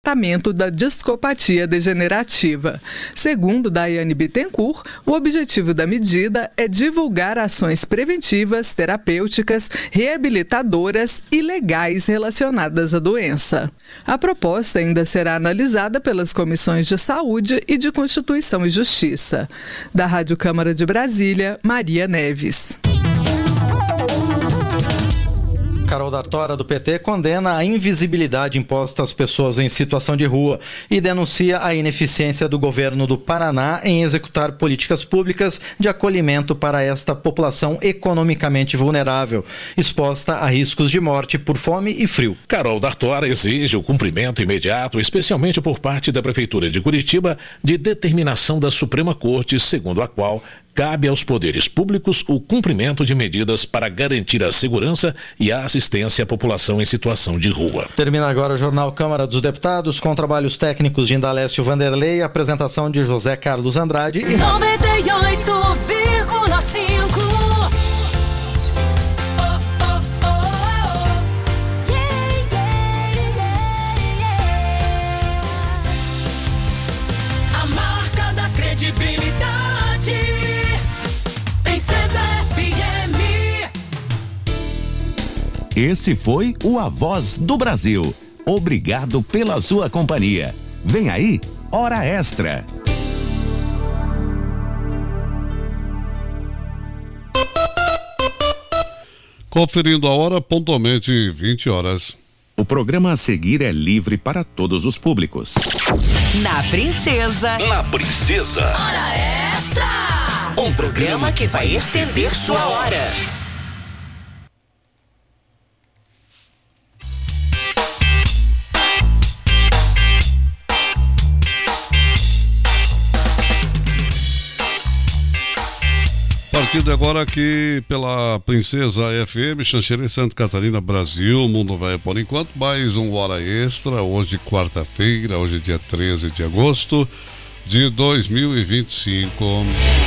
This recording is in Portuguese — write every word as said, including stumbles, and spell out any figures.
tratamento da discopatia degenerativa. Segundo Daiane Bittencourt, o objetivo da medida é divulgar ações preventivas, terapêuticas, reabilitadoras e legais relacionadas à doença. A proposta ainda será analisada pelas comissões de Saúde e de Constituição e Justiça. Da Rádio Câmara de Brasília, Maria Neves. Carol D'Artora, do P T, condena a invisibilidade imposta às pessoas em situação de rua e denuncia a ineficiência do governo do Paraná em executar políticas públicas de acolhimento para esta população economicamente vulnerável, exposta a riscos de morte por fome e frio. Carol D'Artora exige o cumprimento imediato, especialmente por parte da Prefeitura de Curitiba, de determinação da Suprema Corte, segundo a qual cabe aos poderes públicos o cumprimento de medidas para garantir a segurança e a assistência à população em situação de rua. Termina agora o Jornal Câmara dos Deputados, com trabalhos técnicos de Indalécio Vanderlei, apresentação de José Carlos Andrade e noventa e oito vírgula cinco. A marca da credibilidade. Esse foi o A Voz do Brasil. Obrigado pela sua companhia. Vem aí, Hora Extra. Conferindo a hora, pontualmente vinte horas. O programa a seguir é livre para todos os públicos. Na Princesa. Na Princesa. Hora Extra. Um programa que vai estender sua hora. Partindo agora aqui pela Princesa F M, Xanxerê, Santa Catarina, Brasil, Mundo Velho por enquanto, mais um Hora Extra, hoje quarta-feira, hoje dia treze de agosto de dois mil e vinte e cinco.